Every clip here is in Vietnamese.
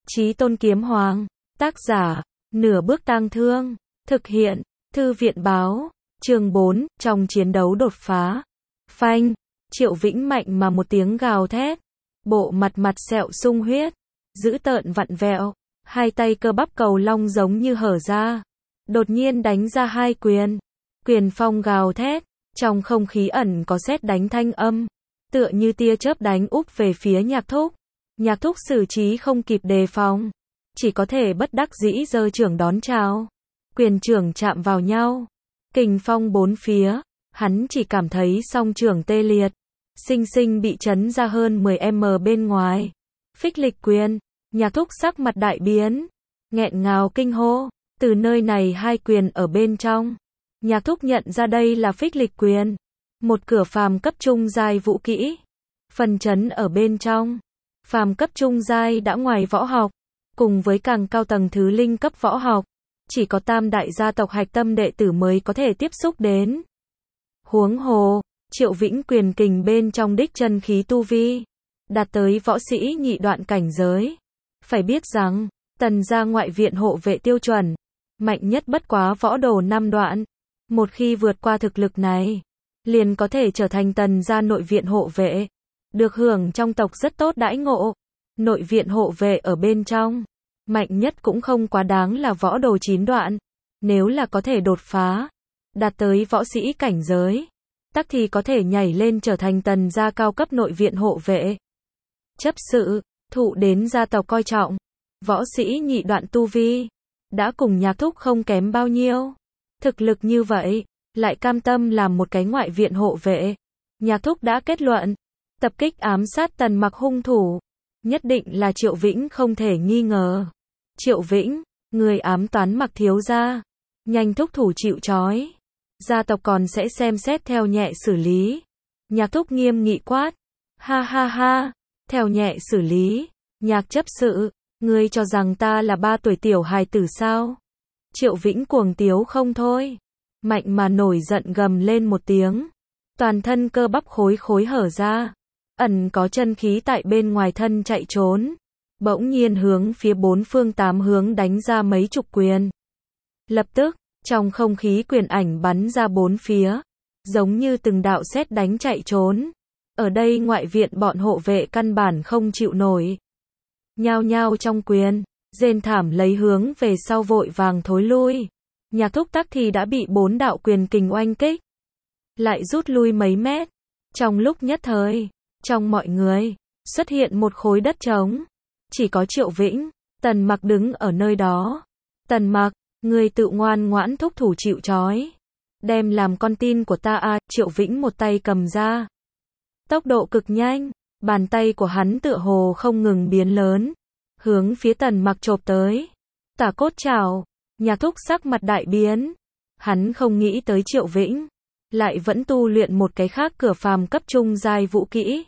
Chí Tôn Kiếm Hoàng, tác giả, Nửa Bước Tang Thương, thực hiện, Thư viện báo, chương 4, trong chiến đấu đột phá. Phanh, Triệu Vĩnh mạnh mà một tiếng gào thét, bộ mặt mặt sẹo sung huyết, dữ tợn vặn vẹo, hai tay cơ bắp cầu long giống như hở ra, đột nhiên đánh ra hai quyền, quyền phong gào thét, trong không khí ẩn có sét đánh thanh âm, tựa như tia chớp đánh úp về phía Nhạc Thúc. Nhạc Thúc xử trí không kịp đề phòng, chỉ có thể bất đắc dĩ giơ trưởng đón chào. Quyền trưởng chạm vào nhau, kình phong bốn phía, hắn chỉ cảm thấy song trưởng tê liệt, sinh sinh bị chấn ra hơn 10m bên ngoài. Phích lịch quyền, Nhạc Thúc sắc mặt đại biến, nghẹn ngào kinh hô, từ nơi này hai quyền ở bên trong. Nhạc Thúc nhận ra đây là phích lịch quyền, một cửa phàm cấp trung giai vũ kỹ. Phần chấn ở bên trong, phàm cấp trung giai đã ngoài võ học, cùng với càng cao tầng thứ linh cấp võ học, chỉ có tam đại gia tộc hạch tâm đệ tử mới có thể tiếp xúc đến. Huống hồ, Triệu Vĩnh quyền kình bên trong đích chân khí tu vi, đạt tới võ sĩ nhị đoạn cảnh giới. Phải biết rằng, Tần gia ngoại viện hộ vệ tiêu chuẩn, mạnh nhất bất quá võ đồ 5 đoạn. Một khi vượt qua thực lực này, liền có thể trở thành Tần gia nội viện hộ vệ, được hưởng trong tộc rất tốt đãi ngộ. Nội viện hộ vệ ở bên trong, mạnh nhất cũng không quá đáng là võ đồ 9 đoạn. Nếu là có thể đột phá, đạt tới võ sĩ cảnh giới, tắc thì có thể nhảy lên trở thành Tần gia cao cấp nội viện hộ vệ. Chấp sự, thụ đến gia tộc coi trọng, võ sĩ nhị đoạn tu vi, đã cùng Nhạc Thúc không kém bao nhiêu. Thực lực như vậy, lại cam tâm làm một cái ngoại viện hộ vệ. Nhạc Thúc đã kết luận, tập kích ám sát Tần Mặc hung thủ, nhất định là Triệu Vĩnh không thể nghi ngờ. Triệu Vĩnh, người ám toán Mặc thiếu gia, nhanh thúc thủ chịu trói. Gia tộc còn sẽ xem xét theo nhẹ xử lý. Nhạc Thúc nghiêm nghị quát. Ha ha ha, theo nhẹ xử lý. Nhạc chấp sự, ngươi cho rằng ta là 3 tuổi tiểu hài tử sao? Triệu Vĩnh cuồng tiếu không thôi, mạnh mà nổi giận gầm lên một tiếng, toàn thân cơ bắp khối khối hở ra, ẩn có chân khí tại bên ngoài thân chạy trốn, bỗng nhiên hướng phía 4 phương 8 hướng đánh ra mấy chục quyền. Lập tức, trong không khí quyền ảnh bắn ra 4 phía, giống như từng đạo sét đánh chạy trốn. Ở đây ngoại viện bọn hộ vệ căn bản không chịu nổi, nhao nhao trong quyền, rên thảm lấy hướng về sau vội vàng thối lui. Nhạc Thúc tắc thì đã bị 4 đạo quyền kình oanh kích, lại rút lui mấy mét. Trong lúc nhất thời, trong mọi người xuất hiện một khối đất trống, chỉ có Triệu Vĩnh, Tần Mặc đứng ở nơi đó. Tần Mặc, người tự ngoan ngoãn thúc thủ chịu trói, đem làm con tin của ta à? Triệu Vĩnh một tay cầm ra, tốc độ cực nhanh, bàn tay của hắn tựa hồ không ngừng biến lớn, hướng phía Tần Mặc chộp tới. Tả cốt chảo. Nhạc Thúc sắc mặt đại biến, hắn không nghĩ tới Triệu Vĩnh lại vẫn tu luyện một cái khác cửa phàm cấp trung giai vũ kỹ.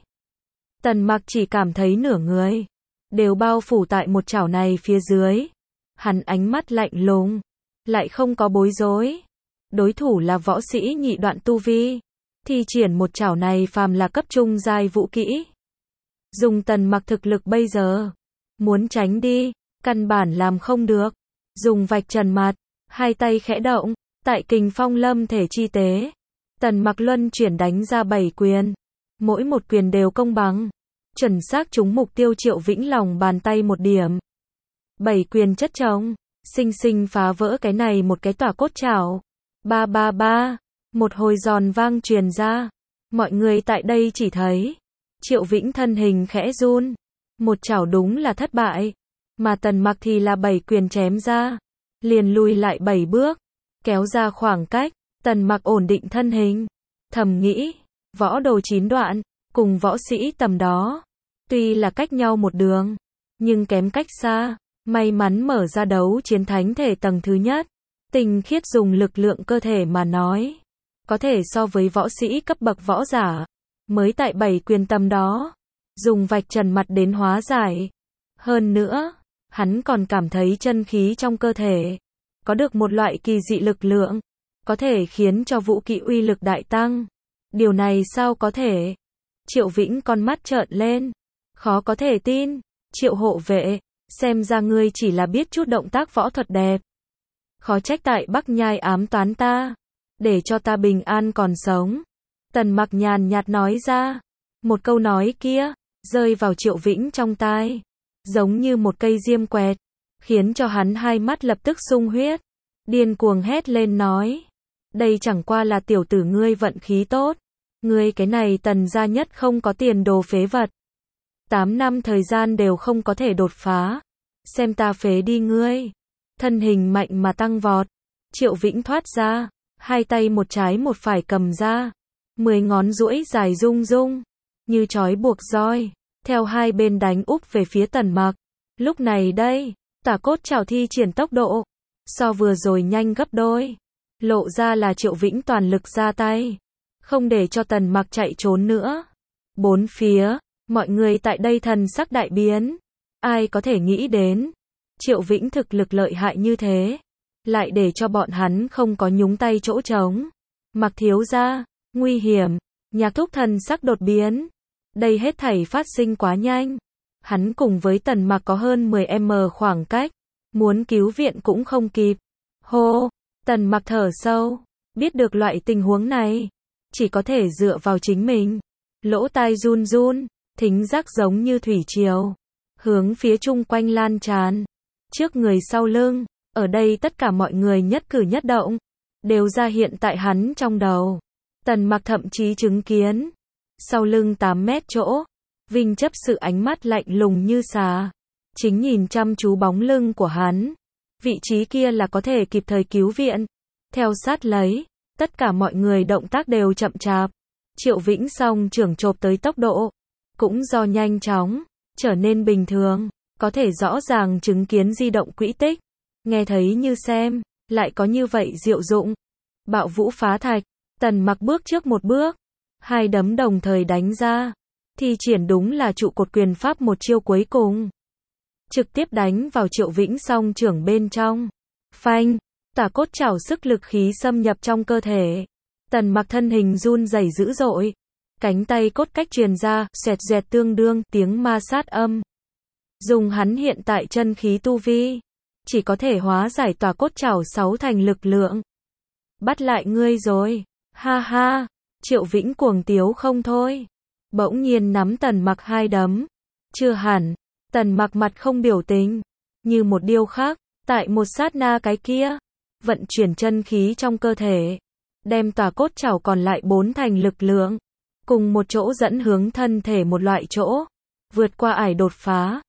Tần Mặc chỉ cảm thấy nửa người đều bao phủ tại một chảo này phía dưới. Hắn ánh mắt lạnh lùng, lại không có bối rối. Đối thủ là võ sĩ nhị đoạn tu vi, thi triển một chảo này phàm là cấp trung giai vũ kỹ. Dùng Tần Mặc thực lực bây giờ, muốn tránh đi, căn bản làm không được. Dùng vạch trần mặt, hai tay khẽ động, tại kình phong lâm thể chi tế, Tần Mặc luân chuyển đánh ra 7 quyền, mỗi một quyền đều công bằng, chuẩn xác trúng mục tiêu Triệu Vĩnh lòng bàn tay một điểm. 7 quyền chất chồng, sinh sinh phá vỡ cái này một cái tỏa cốt chảo. Ba ba ba, một hồi giòn vang truyền ra, mọi người tại đây chỉ thấy Triệu Vĩnh thân hình khẽ run, một chảo đúng là thất bại. Mà Tần Mặc thì là 7 quyền chém ra, liền lùi lại 7 bước, kéo ra khoảng cách. Tần Mặc ổn định thân hình, thầm nghĩ, võ đồ 9 đoạn, cùng võ sĩ tầm đó, tuy là cách nhau một đường, nhưng kém cách xa. May mắn mở ra đấu chiến thánh thể tầng thứ nhất, tinh khiết dùng lực lượng cơ thể mà nói, có thể so với võ sĩ cấp bậc võ giả, mới tại 7 quyền tầm đó, dùng vạch trần mặt đến hóa giải. Hơn nữa, hắn còn cảm thấy chân khí trong cơ thể có được một loại kỳ dị lực lượng, có thể khiến cho vũ kỹ uy lực đại tăng. Điều này sao có thể? Triệu Vĩnh con mắt trợn lên, khó có thể tin. Triệu hộ vệ, xem ra ngươi chỉ là biết chút động tác võ thuật đẹp. Khó trách tại Bắc Nhai ám toán ta, để cho ta bình an còn sống. Tần Mặc nhàn nhạt nói ra, một câu nói kia, rơi vào Triệu Vĩnh trong tai, giống như một cây diêm quẹt, khiến cho hắn hai mắt lập tức sung huyết, điên cuồng hét lên nói, đây chẳng qua là tiểu tử ngươi vận khí tốt, ngươi cái này Tần gia nhất không có tiền đồ phế vật. 8 năm thời gian đều không có thể đột phá, xem ta phế đi ngươi. Thân hình mạnh mà tăng vọt, Triệu Vĩnh thoát ra, hai tay một trái một phải cầm ra, 10 ngón duỗi dài rung rung, như trói buộc roi, theo hai bên đánh úp về phía Tần Mặc. Lúc này đây, Tả Cốt Trảo thi triển tốc độ, so vừa rồi nhanh gấp đôi, lộ ra là Triệu Vĩnh toàn lực ra tay, không để cho Tần Mặc chạy trốn nữa. Bốn phía, mọi người tại đây thần sắc đại biến, ai có thể nghĩ đến, Triệu Vĩnh thực lực lợi hại như thế, lại để cho bọn hắn không có nhúng tay chỗ trống. Mặc thiếu gia, nguy hiểm, Nhạc Thúc thần sắc đột biến, đây hết thảy phát sinh quá nhanh, hắn cùng với Tần Mặc có hơn 10m khoảng cách, muốn cứu viện cũng không kịp. Hô, Tần Mặc thở sâu, biết được loại tình huống này, chỉ có thể dựa vào chính mình, lỗ tai run run, thính giác giống như thủy triều, hướng phía chung quanh lan tràn, trước người sau lưng, ở đây tất cả mọi người nhất cử nhất động, đều ra hiện tại hắn trong đầu. Tần Mặc thậm chí chứng kiến, sau lưng 8 mét chỗ, Vinh Chấp Sự ánh mắt lạnh lùng như xà, chính nhìn chăm chú bóng lưng của hắn, vị trí kia là có thể kịp thời cứu viện. Theo sát lấy, tất cả mọi người động tác đều chậm chạp, Triệu Vĩnh song trưởng chộp tới tốc độ, cũng do nhanh chóng, trở nên bình thường, có thể rõ ràng chứng kiến di động quỹ tích, nghe thấy như xem, lại có như vậy diệu dụng. Bạo vũ phá thạch, Tần Mặc bước trước một bước, hai đấm đồng thời đánh ra, thi triển đúng là trụ cột quyền pháp một chiêu cuối cùng, trực tiếp đánh vào Triệu Vĩnh song trưởng bên trong. Phanh, Tả Cốt Trảo sức lực khí xâm nhập trong cơ thể, Tần Mặc thân hình run rẩy dữ dội, cánh tay cốt cách truyền ra, xoẹt xoẹt tương đương tiếng ma sát âm. Dùng hắn hiện tại chân khí tu vi, chỉ có thể hóa giải Tả Cốt Trảo 6 thành lực lượng. Bắt lại ngươi rồi, ha ha, Triệu Vĩnh cuồng tiếu không thôi, bỗng nhiên nắm Tần Mặc hai đấm. Chưa hẳn, Tần Mặc mặt không biểu tình, như một điêu khắc, tại một sát na cái kia, vận chuyển chân khí trong cơ thể, đem Tả Cốt Trảo còn lại 4 thành lực lượng, cùng một chỗ dẫn hướng thân thể một loại chỗ, vượt qua ải đột phá.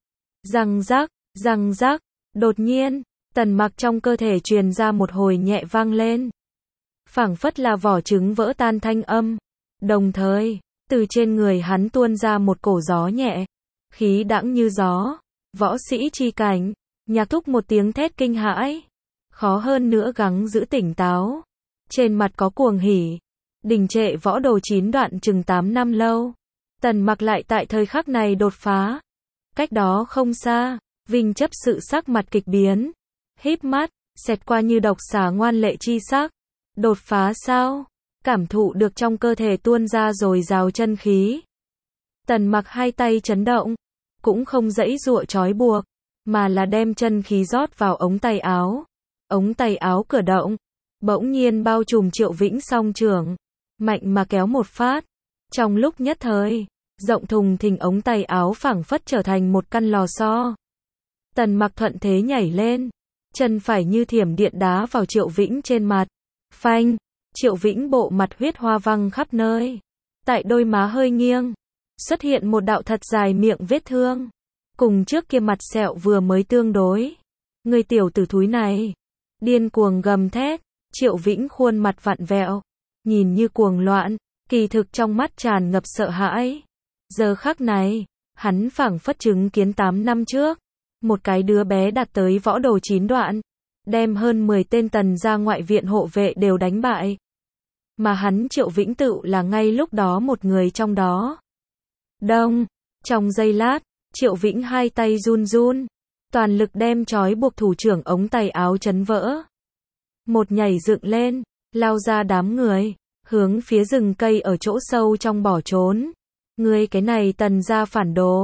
Răng rắc, đột nhiên, Tần Mặc trong cơ thể truyền ra một hồi nhẹ vang lên, phảng phất là vỏ trứng vỡ tan thanh âm, đồng thời, từ trên người hắn tuôn ra một cổ gió nhẹ, khí đãng như gió, võ sĩ chi cảnh. Nhạc Thúc một tiếng thét kinh hãi, khó hơn nữa gắng giữ tỉnh táo, trên mặt có cuồng hỉ, đình trệ võ đồ 9 đoạn chừng 8 năm lâu, Tần Mặc lại tại thời khắc này đột phá. Cách đó không xa, Vinh Chấp Sự sắc mặt kịch biến, híp mắt, xẹt qua như độc xà ngoan lệ chi sắc. Đột phá sao? Cảm thụ được trong cơ thể tuôn ra dồi dào chân khí, Tần Mặc hai tay chấn động, cũng không giãy giụa trói buộc, mà là đem chân khí rót vào ống tay áo. Ống tay áo cử động, bỗng nhiên bao trùm Triệu Vĩnh song trưởng, mạnh mà kéo một phát. Trong lúc nhất thời, rộng thùng thình ống tay áo phảng phất trở thành một căn lò xo. Tần Mặc thuận thế nhảy lên, chân phải như thiểm điện đá vào Triệu Vĩnh trên mặt. Phanh, Triệu Vĩnh bộ mặt huyết hoa văng khắp nơi. Tại đôi má hơi nghiêng, xuất hiện một đạo thật dài miệng vết thương, cùng trước kia mặt sẹo vừa mới tương đối. Người tiểu tử thúi này, điên cuồng gầm thét, Triệu Vĩnh khuôn mặt vặn vẹo, nhìn như cuồng loạn, kỳ thực trong mắt tràn ngập sợ hãi. Giờ khắc này, hắn phảng phất chứng kiến 8 năm trước, một cái đứa bé đạt tới võ đồ 9 đoạn, đem hơn 10 tên Tần gia ngoại viện hộ vệ đều đánh bại. Mà hắn Triệu Vĩnh tự là ngay lúc đó một người trong đó. Đông, trong giây lát, Triệu Vĩnh hai tay run run, toàn lực đem trói buộc thủ trưởng ống tay áo chấn vỡ. Một nhảy dựng lên, lao ra đám người, hướng phía rừng cây ở chỗ sâu trong bỏ trốn. Ngươi cái này Tần gia phản đồ,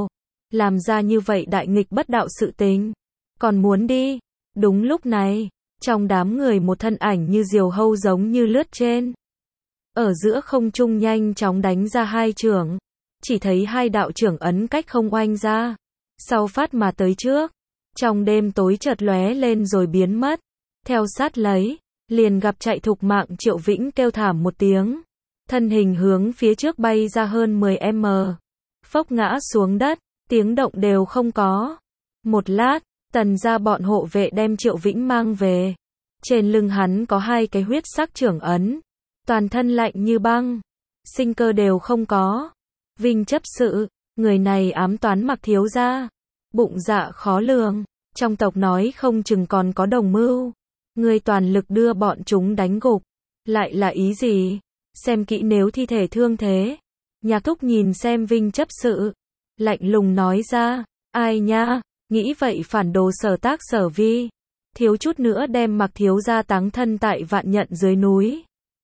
làm ra như vậy đại nghịch bất đạo sự tình, còn muốn đi. Đúng lúc này, trong đám người một thân ảnh như diều hâu giống như lướt trên. Ở giữa không trung nhanh chóng đánh ra hai chưởng, chỉ thấy hai đạo chưởng ấn cách không oanh ra, sau phát mà tới trước, trong đêm tối chợt lóe lên rồi biến mất, theo sát lấy, liền gặp chạy thục mạng Triệu Vĩnh kêu thảm một tiếng, thân hình hướng phía trước bay ra hơn 10m, phốc ngã xuống đất, tiếng động đều không có. Một lát, Tần gia bọn hộ vệ đem Triệu Vĩnh mang về, trên lưng hắn có hai cái huyết sắc chưởng ấn, toàn thân lạnh như băng, sinh cơ đều không có. Vinh chấp sự, người này ám toán Mặc thiếu gia, bụng dạ khó lường, trong tộc nói không chừng còn có đồng mưu, ngươi toàn lực đưa bọn chúng đánh gục, lại là ý gì? Xem kỹ nếu thi thể thương thế. Nhạc thúc nhìn xem Vinh chấp sự, lạnh lùng nói ra, ai nha, nghĩ vậy phản đồ Sở Tác Sở Vi, thiếu chút nữa đem Mặc thiếu gia táng thân tại Vạn Nhận dưới núi.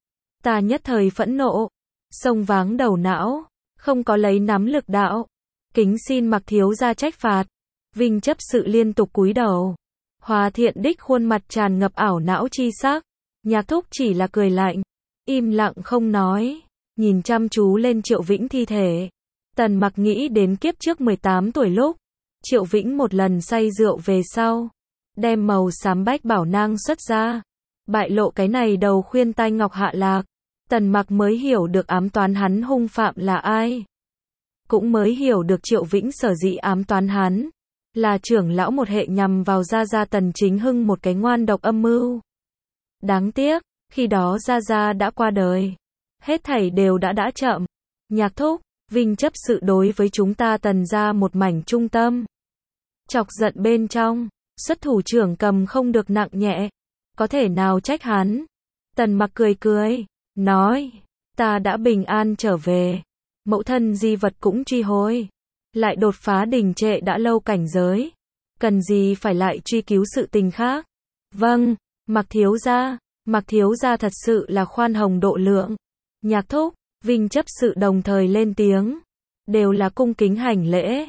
Ta nhất thời phẫn nộ, xông váng đầu não, không có lấy nắm lực đạo, kính xin Mặc thiếu gia trách phạt. Vinh chấp sự liên tục cúi đầu, Hòa Thiện Đích khuôn mặt tràn ngập ảo não chi sắc, Nhạc thúc chỉ là cười lạnh, im lặng không nói, nhìn chăm chú lên Triệu Vĩnh thi thể. Tần Mặc nghĩ đến kiếp trước 18 tuổi lúc, Triệu Vĩnh một lần say rượu về sau, đem màu xám bách bảo nang xuất ra, bại lộ cái này đầu khuyên tai ngọc hạ lạc. Tần Mặc mới hiểu được ám toán hắn hung phạm là ai, cũng mới hiểu được Triệu Vĩnh sở dĩ ám toán hắn, là trưởng lão một hệ nhằm vào Gia Gia Tần Chính Hưng một cái ngoan độc âm mưu. Đáng tiếc, khi đó Gia Gia đã qua đời, hết thảy đều đã chậm. Nhạc thúc, Vinh chấp sự đối với chúng ta Tần gia một mảnh trung tâm, chọc giận bên trong, xuất thủ trưởng cầm không được nặng nhẹ, có thể nào trách hắn? Tần Mặc cười cười, nói, ta đã bình an trở về, mẫu thân di vật cũng truy hồi, lại đột phá đình trệ đã lâu cảnh giới, cần gì phải lại truy cứu sự tình khác? Vâng, Mặc thiếu gia thật sự là khoan hồng độ lượng. Nhạc thúc, Vinh chấp sự đồng thời lên tiếng, đều là cung kính hành lễ.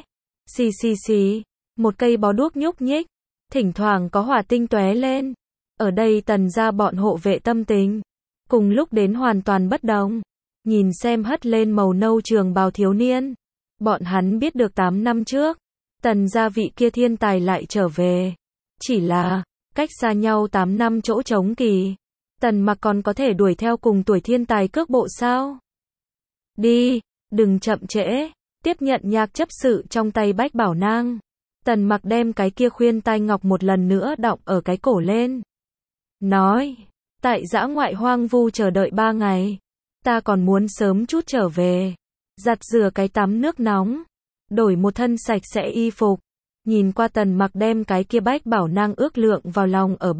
Xì, một cây bó đuốc nhúc nhích, thỉnh thoảng có hỏa tinh tóe lên. Ở đây Tần gia bọn hộ vệ tâm tình, cùng lúc đến hoàn toàn bất đồng. Nhìn xem hất lên màu nâu trường bào thiếu niên, bọn hắn biết được 8 năm trước, Tần gia vị kia thiên tài lại trở về. Chỉ là, cách xa nhau 8 năm chỗ trống kỳ, Tần Mặc còn có thể đuổi theo cùng tuổi thiên tài cước bộ sao? Đi, đừng chậm trễ, tiếp nhận nhạc chấp sự trong tay bách bảo nang. Tần Mặc đem cái kia khuyên tai ngọc một lần nữa đọng ở cái cổ lên. Nói, tại dã ngoại hoang vu chờ đợi 3 ngày, ta còn muốn sớm chút trở về, giặt rửa cái tắm nước nóng, đổi một thân sạch sẽ y phục. Nhìn qua Tần Mặc đem cái kia bách bảo nang ước lượng vào lòng ở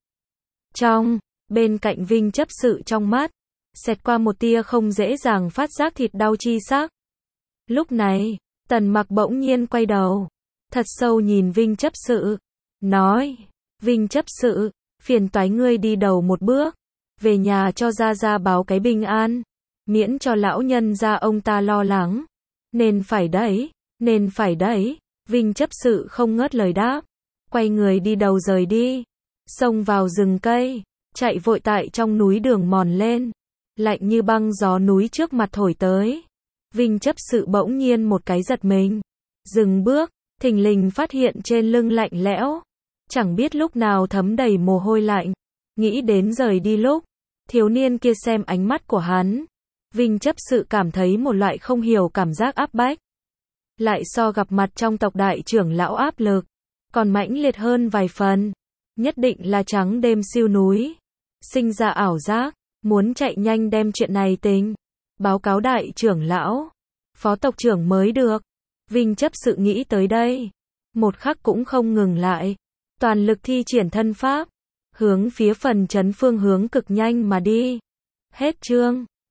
bên cạnh Vinh chấp sự trong mắt, xẹt qua một tia không dễ dàng phát giác thịt đau chi sắc. Lúc này, Tần Mặc bỗng nhiên quay đầu, thật sâu nhìn Vinh chấp sự, nói, Vinh chấp sự, phiền toái ngươi đi đầu một bước, về nhà cho Gia Gia báo cái bình an, miễn cho lão nhân gia ông ta lo lắng. Nên phải đấy, Vinh chấp sự không ngớt lời đáp, quay người đi đầu rời đi, xông vào rừng cây, chạy vội tại trong núi đường mòn lên, lạnh như băng gió núi trước mặt thổi tới. Vinh chấp sự bỗng nhiên một cái giật mình, dừng bước, thình lình phát hiện trên lưng lạnh lẽo, chẳng biết lúc nào thấm đầy mồ hôi lạnh, nghĩ đến rời đi lúc, thiếu niên kia xem ánh mắt của hắn, Vinh chấp sự cảm thấy một loại không hiểu cảm giác áp bách, lại so gặp mặt trong tộc đại trưởng lão áp lực, còn mãnh liệt hơn vài phần, nhất định là trắng đêm siêu núi, sinh ra ảo giác, muốn chạy nhanh đem chuyện này báo cáo đại trưởng lão, phó tộc trưởng mới được. Vinh chấp sự nghĩ tới đây, một khắc cũng không ngừng lại, toàn lực thi triển thân pháp, hướng phía phần trấn phương hướng cực nhanh mà đi. Hết chương.